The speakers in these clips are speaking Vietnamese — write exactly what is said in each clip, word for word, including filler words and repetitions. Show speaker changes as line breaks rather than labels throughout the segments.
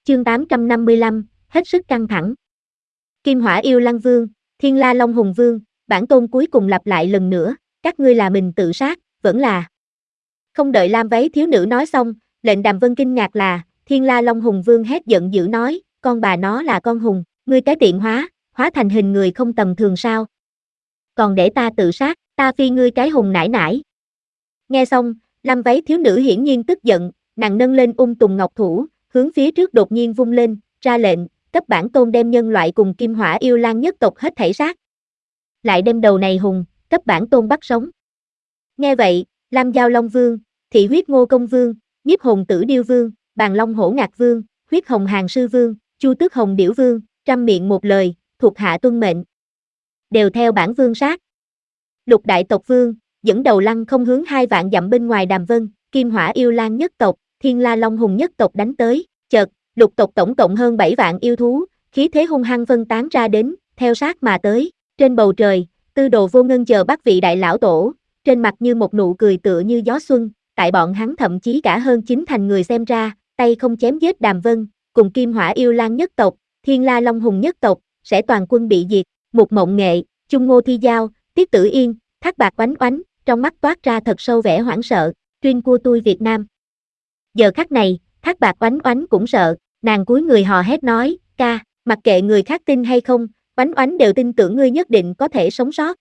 Chương tám trăm năm mươi lăm, hết sức căng thẳng. Kim Hỏa Yêu Lăng Vương, Thiên La Long Hùng Vương, bản tôn cuối cùng lặp lại lần nữa, các ngươi là mình tự sát, vẫn là. Không đợi Lam Váy thiếu nữ nói xong, lệnh Đàm Vân kinh ngạc là, Thiên La Long Hùng Vương hét giận dữ nói, con bà nó là con hùng, ngươi cái tiện hóa, hóa thành hình người không tầm thường sao? Còn để ta tự sát, ta phi ngươi cái hùng nải nải. Nghe xong, Lam Váy thiếu nữ hiển nhiên tức giận, nàng nâng lên ung tùng ngọc thủ, hướng phía trước đột nhiên vung lên, ra lệnh, cấp bản tôn đem nhân loại cùng Kim Hỏa Yêu Lang nhất tộc hết thảy sát. Lại đem đầu này hùng, cấp bản tôn bắt sống. Nghe vậy, Lam Giao Long Vương, Thị Huyết Ngô Công Vương, Nhiếp Hồn Tử Điêu Vương, Bàn Long Hổ Ngạc Vương, Huyết Hồng Hàng Sư Vương, Chu Tước Hồng Điểu Vương, trăm miệng một lời, thuộc hạ tuân mệnh. Đều theo bản vương sát. Lục Đại Tộc Vương, dẫn đầu lăng không hướng hai vạn dặm bên ngoài Đàm Vân, Kim Hỏa Yêu Lang nhất tộc, Thiên La Long Hùng nhất tộc đánh tới, chợt, lục tộc tổng cộng hơn bảy vạn yêu thú, khí thế hung hăng phân tán ra đến, theo sát mà tới, trên bầu trời, Tư Đồ Vô Ngân chờ bắt vị đại lão tổ, trên mặt như một nụ cười tựa như gió xuân, tại bọn hắn thậm chí cả hơn chín thành người xem ra, tay không chém giết Đàm Vân, cùng Kim Hỏa Yêu Lang nhất tộc, Thiên La Long Hùng nhất tộc, sẽ toàn quân bị diệt. Mục Mộng Nghệ, Chung Ngô Thi Giao, Tiết Tử Yên, Thác Bạc Oánh Oánh, trong mắt toát ra thật sâu vẻ hoảng sợ, Truyên của tôi Việt Nam. Giờ khắc này, Thác Bạc Oánh Oánh cũng sợ, nàng cúi người hò hét nói, ca, mặc kệ người khác tin hay không, Oánh Oánh đều tin tưởng ngươi nhất định có thể sống sót.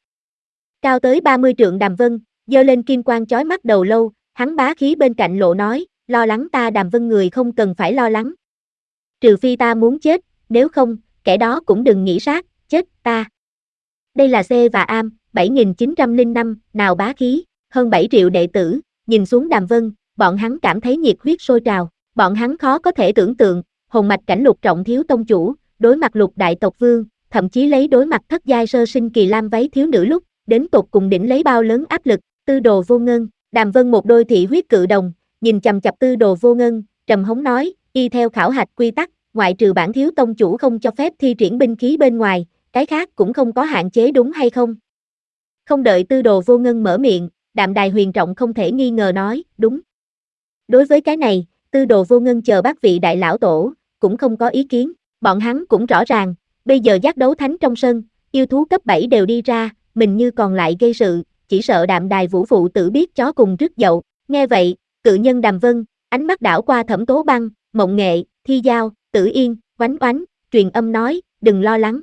Cao tới ba mươi trượng Đàm Vân, giơ lên kim quang chói mắt đầu lâu, hắn bá khí bên cạnh lộ nói, lo lắng ta Đàm Vân người không cần phải lo lắng. Trừ phi ta muốn chết, nếu không, kẻ đó cũng đừng nghĩ sát, chết ta. Đây là C và Am, bảy nghìn chín trăm lẻ năm, nào bá khí, hơn bảy triệu đệ tử, nhìn xuống Đàm Vân, bọn hắn cảm thấy nhiệt huyết sôi trào, bọn hắn khó có thể tưởng tượng, hồn mạch cảnh lục trọng thiếu tông chủ, đối mặt lục đại tộc vương, thậm chí lấy đối mặt thất giai sơ sinh kỳ Lam Váy thiếu nữ lúc, đến tột cùng đỉnh lấy bao lớn áp lực, Tư Đồ Vô Ngân, Đàm Vân một đôi thị huyết cự đồng, nhìn chằm chằm Tư Đồ Vô Ngân, trầm hống nói, y theo khảo hạch quy tắc, ngoại trừ bản thiếu tông chủ không cho phép thi triển binh khí bên ngoài, cái khác cũng không có hạn chế đúng hay không? Không đợi Tư Đồ Vô Ngân mở miệng, Đạm Đài Huyền Trọng không thể nghi ngờ nói, đúng. Đối với cái này, Tư Đồ Vô Ngân chờ bác vị đại lão tổ, cũng không có ý kiến, bọn hắn cũng rõ ràng, bây giờ giác đấu thánh trong sân, yêu thú cấp bảy đều đi ra, mình như còn lại gây sự, chỉ sợ Đạm Đài Vũ phụ tử biết chó cùng rước dậu, nghe vậy, cự nhân Đàm Vân, ánh mắt đảo qua Thẩm Tố Băng, Mộng Nghệ, Thi Giao, Tử Yên, Oánh Oánh, truyền âm nói, đừng lo lắng.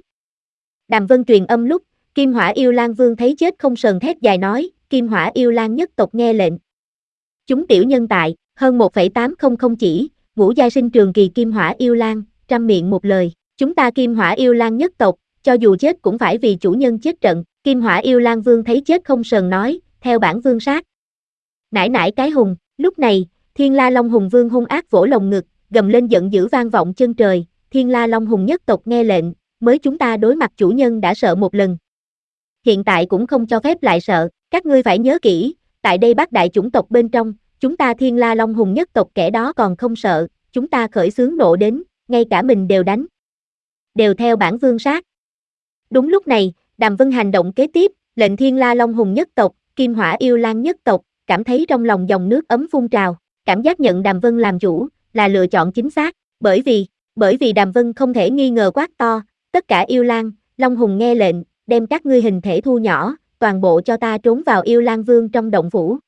Đàm Vân truyền âm lúc, Kim Hỏa Yêu Lang Vương thấy chết không sờn thét dài nói, Kim Hỏa Yêu Lang nhất tộc nghe lệnh. Chúng tiểu nhân tại, hơn một phẩy tám không không chỉ, ngũ giai sinh trường kỳ Kim Hỏa Yêu Lang, trăm miệng một lời, chúng ta Kim Hỏa Yêu Lang nhất tộc, cho dù chết cũng phải vì chủ nhân chết trận, Kim Hỏa Yêu Lang Vương thấy chết không sờn nói, theo bản vương sát. Nải nải cái hùng, lúc này, Thiên La Long Hùng Vương hung ác vỗ lồng ngực, gầm lên giận dữ vang vọng chân trời, Thiên La Long Hùng nhất tộc nghe lệnh, mới chúng ta đối mặt chủ nhân đã sợ một lần. Hiện tại cũng không cho phép lại sợ, các ngươi phải nhớ kỹ, tại đây bát đại chủng tộc bên trong, chúng ta Thiên La Long Hùng nhất tộc kẻ đó còn không sợ, chúng ta khởi xướng nộ đến, ngay cả mình đều đánh. Đều theo bản vương sát. Đúng lúc này, Đàm Vân hành động kế tiếp, lệnh Thiên La Long Hùng nhất tộc, Kim Hỏa Yêu Lang nhất tộc, cảm thấy trong lòng dòng nước ấm phun trào, cảm giác nhận Đàm Vân làm chủ, là lựa chọn chính xác, bởi vì, bởi vì Đàm Vân không thể nghi ngờ quát to, tất cả yêu lang, Long Hùng nghe lệnh, đem các ngươi hình thể thu nhỏ, toàn bộ cho ta trốn vào Yêu Lang Vương trong động phủ.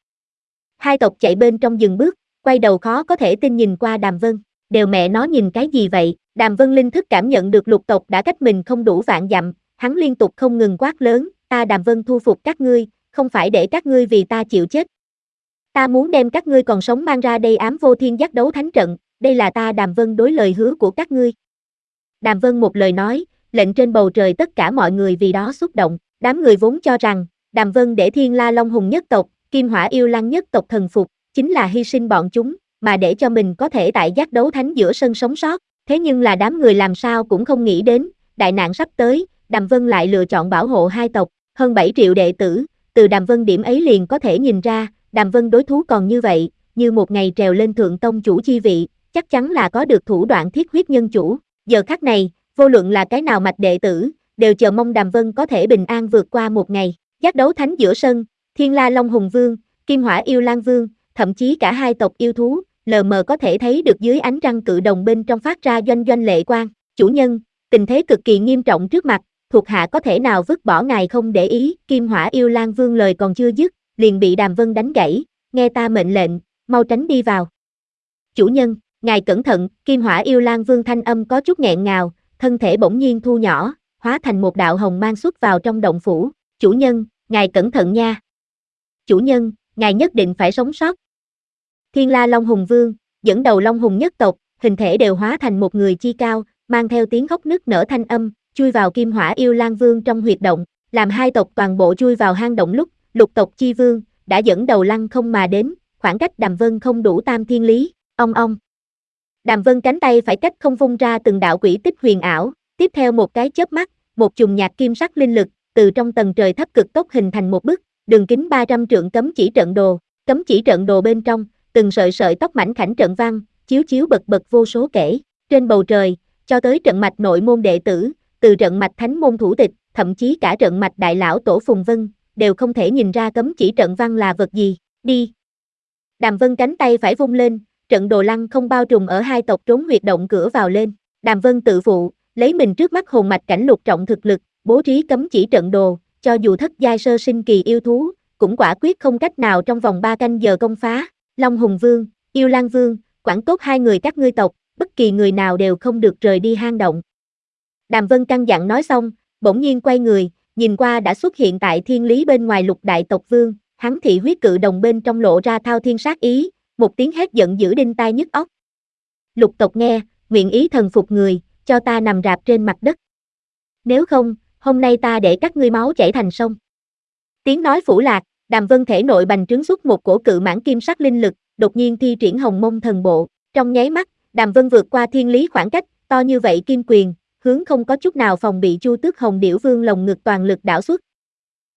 Hai tộc chạy bên trong dừng bước, quay đầu khó có thể tin nhìn qua Đàm Vân, đều mẹ nó nhìn cái gì vậy, Đàm Vân linh thức cảm nhận được lục tộc đã cách mình không đủ vạn dặm, hắn liên tục không ngừng quát lớn, ta Đàm Vân thu phục các ngươi, không phải để các ngươi vì ta chịu chết. Ta muốn đem các ngươi còn sống mang ra đây ám vô thiên giác đấu thánh trận, đây là ta Đàm Vân đối lời hứa của các ngươi. Đàm Vân một lời nói, lệnh trên bầu trời tất cả mọi người vì đó xúc động, đám người vốn cho rằng, Đàm Vân để Thiên La Long Hùng nhất tộc, Kim Hỏa Yêu Lang nhất tộc thần phục, chính là hy sinh bọn chúng, mà để cho mình có thể tại giác đấu thánh giữa sân sống sót, thế nhưng là đám người làm sao cũng không nghĩ đến, đại nạn sắp tới, Đàm Vân lại lựa chọn bảo hộ hai tộc, hơn bảy triệu đệ tử, từ Đàm Vân điểm ấy liền có thể nhìn ra, Đàm Vân đối thú còn như vậy, như một ngày trèo lên thượng tông chủ chi vị, chắc chắn là có được thủ đoạn thiết huyết nhân chủ, giờ khắc này, vô luận là cái nào mạch đệ tử, đều chờ mong Đàm Vân có thể bình an vượt qua một ngày, giác đấu thánh giữa sân, Thiên La Long Hùng Vương, Kim Hỏa Yêu Lang Vương, thậm chí cả hai tộc yêu thú, lờ mờ có thể thấy được dưới ánh trăng cự đồng bên trong phát ra doanh doanh lệ quang. Chủ nhân, tình thế cực kỳ nghiêm trọng trước mặt, thuộc hạ có thể nào vứt bỏ ngài không để ý. Kim Hỏa Yêu Lang Vương lời còn chưa dứt, liền bị Đàm Vân đánh gãy, nghe ta mệnh lệnh, mau tránh đi vào. Chủ nhân, ngài cẩn thận. Kim Hỏa Yêu Lang Vương thanh âm có chút nghẹn ngào, thân thể bỗng nhiên thu nhỏ, hóa thành một đạo hồng mang xuất vào trong động phủ. Chủ nhân, ngài cẩn thận nha. Chủ nhân, ngài nhất định phải sống sót. Thiên La Long Hùng Vương, dẫn đầu Long Hùng nhất tộc, hình thể đều hóa thành một người chi cao, mang theo tiếng khóc nức nở thanh âm, chui vào Kim Hỏa Yêu Lang Vương trong huyệt động, làm hai tộc toàn bộ chui vào hang động lúc, Lục tộc chi vương đã dẫn đầu lăng không mà đến, khoảng cách Đàm Vân không đủ tam thiên lý. Ong ong. Đàm Vân cánh tay phải cách không vung ra từng đạo quỷ tích huyền ảo, tiếp theo một cái chớp mắt, một chùm nhạc kim sắc linh lực từ trong tầng trời thấp cực tốc hình thành một bức, đường kính ba trăm trượng cấm chỉ trận đồ, cấm chỉ trận đồ bên trong, từng sợi sợi tóc mảnh khảnh trận văn, chiếu chiếu bật bật vô số kể, trên bầu trời, cho tới trận mạch nội môn đệ tử, từ trận mạch thánh môn thủ tịch, thậm chí cả trận mạch đại lão tổ Phùng Vân, đều không thể nhìn ra cấm chỉ trận văn là vật gì. Đi. Đàm Vân cánh tay phải vung lên, trận đồ lăng không bao trùm ở hai tộc trốn huyệt động cửa vào lên. Đàm Vân tự phụ, lấy mình trước mắt hồn mạch cảnh lục trọng thực lực, bố trí cấm chỉ trận đồ, cho dù thất giai sơ sinh kỳ yêu thú, cũng quả quyết không cách nào trong vòng ba canh giờ công phá. Long Hùng Vương, Yêu Lang Vương, quản tốt hai người các ngươi tộc, bất kỳ người nào đều không được rời đi hang động. Đàm Vân căn dặn nói xong, bỗng nhiên quay người, nhìn qua đã xuất hiện tại thiên lý bên ngoài Lục đại tộc vương, hắn thị huyết cự đồng bên trong lộ ra thao thiên sát ý, một tiếng hét giận dữ đinh tai nhức óc. Lục tộc nghe, nguyện ý thần phục người, cho ta nằm rạp trên mặt đất. Nếu không, hôm nay ta để các ngươi máu chảy thành sông. Tiếng nói phủ lạc, Đàm Vân thể nội bành trướng xuất một cổ cự mãng kim sắc linh lực, đột nhiên thi triển Hồng Mông thần bộ, trong nháy mắt, Đàm Vân vượt qua thiên lý khoảng cách, to như vậy kim quyền, hướng không có chút nào phòng bị Chu Tước Hồng Điểu Vương lồng ngực toàn lực đảo xuất,